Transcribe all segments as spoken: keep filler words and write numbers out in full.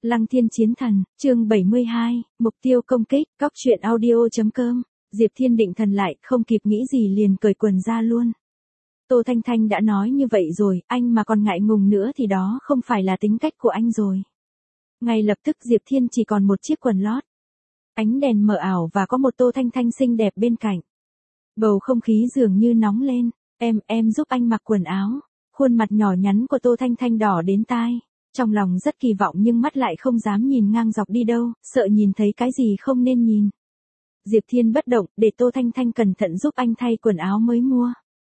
Lăng Thiên Chiến Thần, chương bảy mươi hai, mục tiêu công kích, cóc truyện audio.com. Diệp Thiên định thần lại, không kịp nghĩ gì liền cởi quần ra luôn. Tô Thanh Thanh đã nói như vậy rồi, anh mà còn ngại ngùng nữa thì đó không phải là tính cách của anh rồi. Ngay lập tức Diệp Thiên chỉ còn một chiếc quần lót. Ánh đèn mờ ảo và có một Tô Thanh Thanh xinh đẹp bên cạnh. Bầu không khí dường như nóng lên, em, em giúp anh mặc quần áo. Khuôn mặt nhỏ nhắn của Tô Thanh Thanh đỏ đến tai. Trong lòng rất kỳ vọng nhưng mắt lại không dám nhìn ngang dọc đi đâu, sợ nhìn thấy cái gì không nên nhìn. Diệp Thiên bất động, để Tô Thanh Thanh cẩn thận giúp anh thay quần áo mới mua.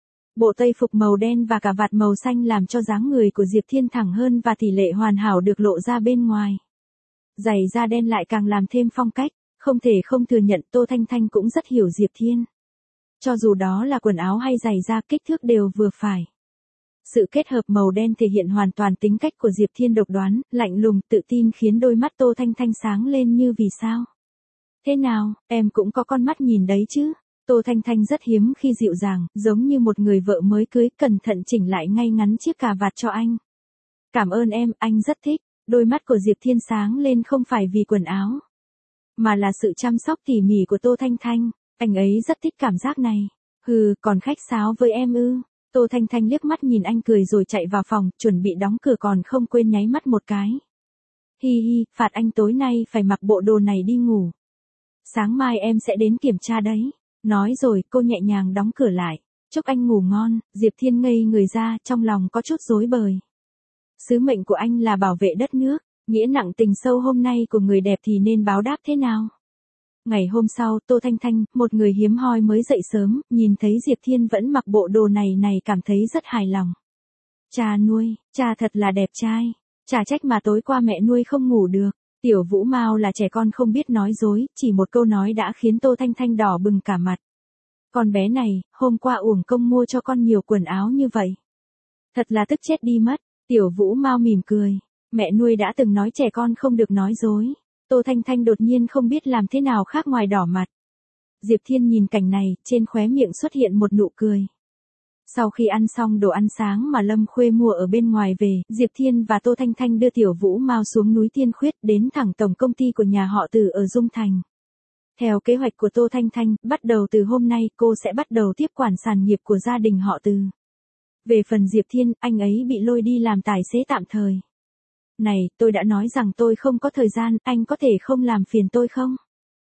Bộ tây phục màu đen và cà vạt màu xanh làm cho dáng người của Diệp Thiên thẳng hơn và tỷ lệ hoàn hảo được lộ ra bên ngoài. Giày da đen lại càng làm thêm phong cách, không thể không thừa nhận Tô Thanh Thanh cũng rất hiểu Diệp Thiên. Cho dù đó là quần áo hay giày da kích thước đều vừa phải. Sự kết hợp màu đen thể hiện hoàn toàn tính cách của Diệp Thiên độc đoán, lạnh lùng, tự tin khiến đôi mắt Tô Thanh Thanh sáng lên như vì sao. Thế nào, em cũng có con mắt nhìn đấy chứ. Tô Thanh Thanh rất hiếm khi dịu dàng, giống như một người vợ mới cưới, cẩn thận chỉnh lại ngay ngắn chiếc cà vạt cho anh. Cảm ơn em, anh rất thích. Đôi mắt của Diệp Thiên sáng lên không phải vì quần áo, mà là sự chăm sóc tỉ mỉ của Tô Thanh Thanh. Anh ấy rất thích cảm giác này. Hừ, còn khách sáo với em ư? Tô Thanh Thanh liếc mắt nhìn anh cười rồi chạy vào phòng, chuẩn bị đóng cửa còn không quên nháy mắt một cái. Hi hi, phạt anh tối nay phải mặc bộ đồ này đi ngủ. Sáng mai em sẽ đến kiểm tra đấy. Nói rồi, cô nhẹ nhàng đóng cửa lại. Chúc anh ngủ ngon. Diệp Thiên ngây người ra, trong lòng có chút rối bời. Sứ mệnh của anh là bảo vệ đất nước, nghĩa nặng tình sâu hôm nay của người đẹp thì nên báo đáp thế nào? Ngày hôm sau, Tô Thanh Thanh, một người hiếm hoi mới dậy sớm, nhìn thấy Diệp Thiên vẫn mặc bộ đồ này này cảm thấy rất hài lòng. Cha nuôi, cha thật là đẹp trai. Chả trách mà tối qua mẹ nuôi không ngủ được. Tiểu Vũ Mao là trẻ con không biết nói dối, chỉ một câu nói đã khiến Tô Thanh Thanh đỏ bừng cả mặt. Con bé này, hôm qua uổng công mua cho con nhiều quần áo như vậy. Thật là tức chết đi mất. Tiểu Vũ Mao mỉm cười. Mẹ nuôi đã từng nói trẻ con không được nói dối. Tô Thanh Thanh đột nhiên không biết làm thế nào khác ngoài đỏ mặt. Diệp Thiên nhìn cảnh này, trên khóe miệng xuất hiện một nụ cười. Sau khi ăn xong đồ ăn sáng mà Lâm Khuê mua ở bên ngoài về, Diệp Thiên và Tô Thanh Thanh đưa Tiểu Vũ Mao xuống núi Tiên Khuyết đến thẳng tổng công ty của nhà họ Từ ở Dung Thành. Theo kế hoạch của Tô Thanh Thanh, bắt đầu từ hôm nay cô sẽ bắt đầu tiếp quản sản nghiệp của gia đình họ Từ. Về phần Diệp Thiên, anh ấy bị lôi đi làm tài xế tạm thời. Này, tôi đã nói rằng tôi không có thời gian, anh có thể không làm phiền tôi không?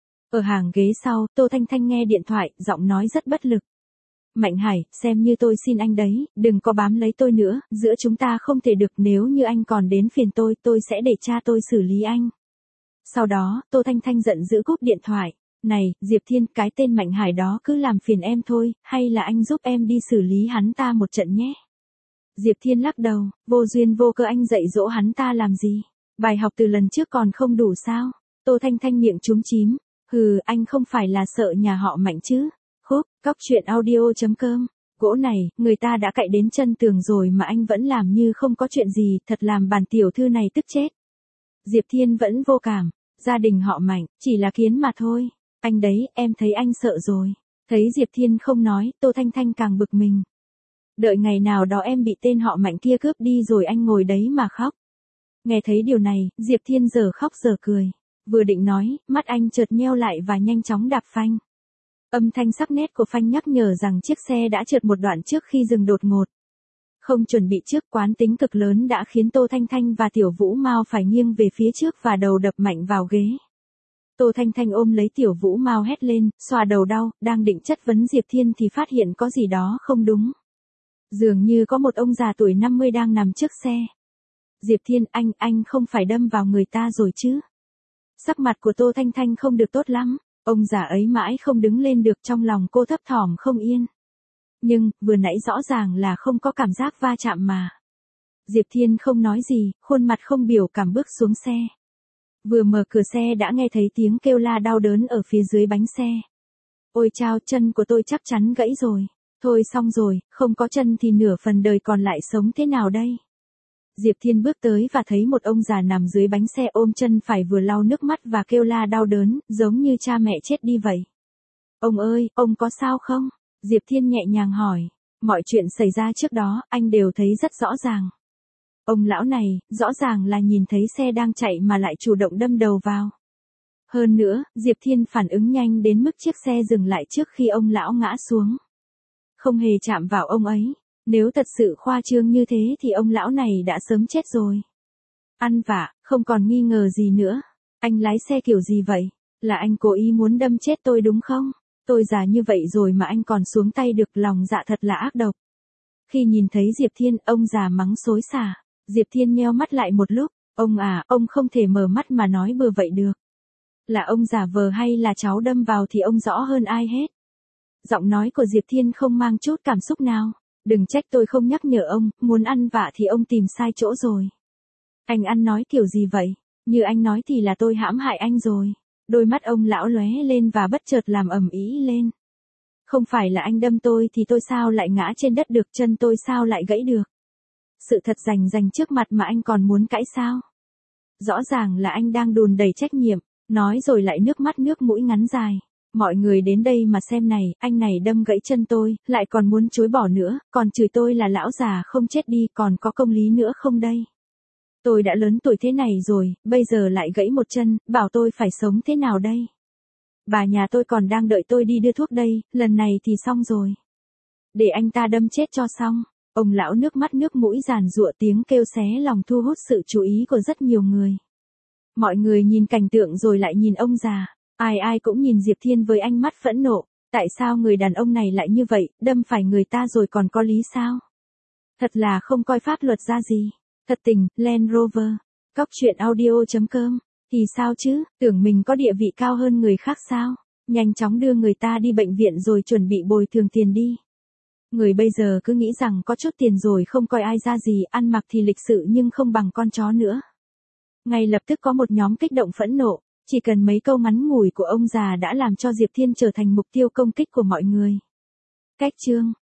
Ở hàng ghế sau, Tô Thanh Thanh nghe điện thoại, giọng nói rất bất lực. Mạnh Hải, xem như tôi xin anh đấy, đừng có bám lấy tôi nữa, giữa chúng ta không thể được, nếu như anh còn đến phiền tôi, tôi sẽ để cha tôi xử lý anh. Sau đó, Tô Thanh Thanh giận dữ cúp điện thoại. Này, Diệp Thiên, cái tên Mạnh Hải đó cứ làm phiền em thôi, hay là anh giúp em đi xử lý hắn ta một trận nhé. Diệp Thiên lắc đầu, vô duyên vô cớ anh dạy dỗ hắn ta làm gì? Bài học từ lần trước còn không đủ sao? Tô Thanh Thanh miệng chúm chím, hừ, anh không phải là sợ nhà họ Mạnh chứ? Húp, cóc truyện audio.com. Gỗ này, người ta đã cạy đến chân tường rồi mà anh vẫn làm như không có chuyện gì, thật làm bản tiểu thư này tức chết. Diệp Thiên vẫn vô cảm, gia đình họ Mạnh, chỉ là kiến mà thôi. Anh đấy, em thấy anh sợ rồi. Thấy Diệp Thiên không nói, Tô Thanh Thanh càng bực mình. Đợi ngày nào đó em bị tên họ Mạnh kia cướp đi rồi anh ngồi đấy mà khóc. Nghe thấy điều này, Diệp Thiên giờ khóc giờ cười. Vừa định nói, mắt anh chợt nheo lại và nhanh chóng đạp phanh. Âm thanh sắc nét của phanh nhắc nhở rằng chiếc xe đã trượt một đoạn trước khi dừng đột ngột. Không chuẩn bị trước, quán tính cực lớn đã khiến Tô Thanh Thanh và Tiểu Vũ Mao phải nghiêng về phía trước và đầu đập mạnh vào ghế. Tô Thanh Thanh ôm lấy Tiểu Vũ Mao hét lên, xoa đầu đau, đang định chất vấn Diệp Thiên thì phát hiện có gì đó không đúng. Dường như có một ông già tuổi năm mươi đang nằm trước xe. Diệp Thiên, anh, anh không phải đâm vào người ta rồi chứ? Sắc mặt của Tô Thanh Thanh không được tốt lắm, ông già ấy mãi không đứng lên được, trong lòng cô thấp thỏm không yên. Nhưng, vừa nãy rõ ràng là không có cảm giác va chạm mà. Diệp Thiên không nói gì, khuôn mặt không biểu cảm bước xuống xe. Vừa mở cửa xe đã nghe thấy tiếng kêu la đau đớn ở phía dưới bánh xe. Ôi chao, chân của tôi chắc chắn gãy rồi. Thôi xong rồi, không có chân thì nửa phần đời còn lại sống thế nào đây? Diệp Thiên bước tới và thấy một ông già nằm dưới bánh xe ôm chân phải vừa lau nước mắt và kêu la đau đớn, giống như cha mẹ chết đi vậy. Ông ơi, ông có sao không? Diệp Thiên nhẹ nhàng hỏi. Mọi chuyện xảy ra trước đó, anh đều thấy rất rõ ràng. Ông lão này, rõ ràng là nhìn thấy xe đang chạy mà lại chủ động đâm đầu vào. Hơn nữa, Diệp Thiên phản ứng nhanh đến mức chiếc xe dừng lại trước khi ông lão ngã xuống. Không hề chạm vào ông ấy. Nếu thật sự khoa trương như thế thì ông lão này đã sớm chết rồi. Ăn vạ, không còn nghi ngờ gì nữa. Anh lái xe kiểu gì vậy? Là anh cố ý muốn đâm chết tôi đúng không? Tôi già như vậy rồi mà anh còn xuống tay được, lòng dạ thật là ác độc. Khi nhìn thấy Diệp Thiên, ông già mắng xối xả. Diệp Thiên nheo mắt lại một lúc. Ông à, ông không thể mở mắt mà nói bừa vậy được. Là ông giả vờ hay là cháu đâm vào thì ông rõ hơn ai hết. Giọng nói của Diệp Thiên không mang chút cảm xúc nào. Đừng trách tôi không nhắc nhở ông, muốn ăn vạ thì ông tìm sai chỗ rồi. Anh ăn nói kiểu gì vậy? Như anh nói thì là tôi hãm hại anh rồi. Đôi mắt ông lão lóe lên và bất chợt làm ầm ĩ lên. Không phải là anh đâm tôi thì tôi sao lại ngã trên đất được, chân tôi sao lại gãy được. Sự thật rành rành trước mặt mà anh còn muốn cãi sao? Rõ ràng là anh đang đùn đầy trách nhiệm, nói rồi lại nước mắt nước mũi ngắn dài. Mọi người đến đây mà xem này, anh này đâm gãy chân tôi, lại còn muốn chối bỏ nữa, còn chửi tôi là lão già không chết đi, còn có công lý nữa không đây? Tôi đã lớn tuổi thế này rồi, bây giờ lại gãy một chân, bảo tôi phải sống thế nào đây? Bà nhà tôi còn đang đợi tôi đi đưa thuốc đây, lần này thì xong rồi. Để anh ta đâm chết cho xong. Ông lão nước mắt nước mũi giàn giụa, tiếng kêu xé lòng thu hút sự chú ý của rất nhiều người. Mọi người nhìn cảnh tượng rồi lại nhìn ông già. Ai ai cũng nhìn Diệp Thiên với ánh mắt phẫn nộ. Tại sao người đàn ông này lại như vậy, đâm phải người ta rồi còn có lý sao? Thật là không coi pháp luật ra gì. Thật tình, Land Rover. Cóc truyện audio chấm com. Thì sao chứ, tưởng mình có địa vị cao hơn người khác sao? Nhanh chóng đưa người ta đi bệnh viện rồi chuẩn bị bồi thường tiền đi. Người bây giờ cứ nghĩ rằng có chút tiền rồi không coi ai ra gì, ăn mặc thì lịch sự nhưng không bằng con chó nữa. Ngay lập tức có một nhóm kích động phẫn nộ, chỉ cần mấy câu ngắn ngủi của ông già đã làm cho Diệp Thiên trở thành mục tiêu công kích của mọi người. Cách chương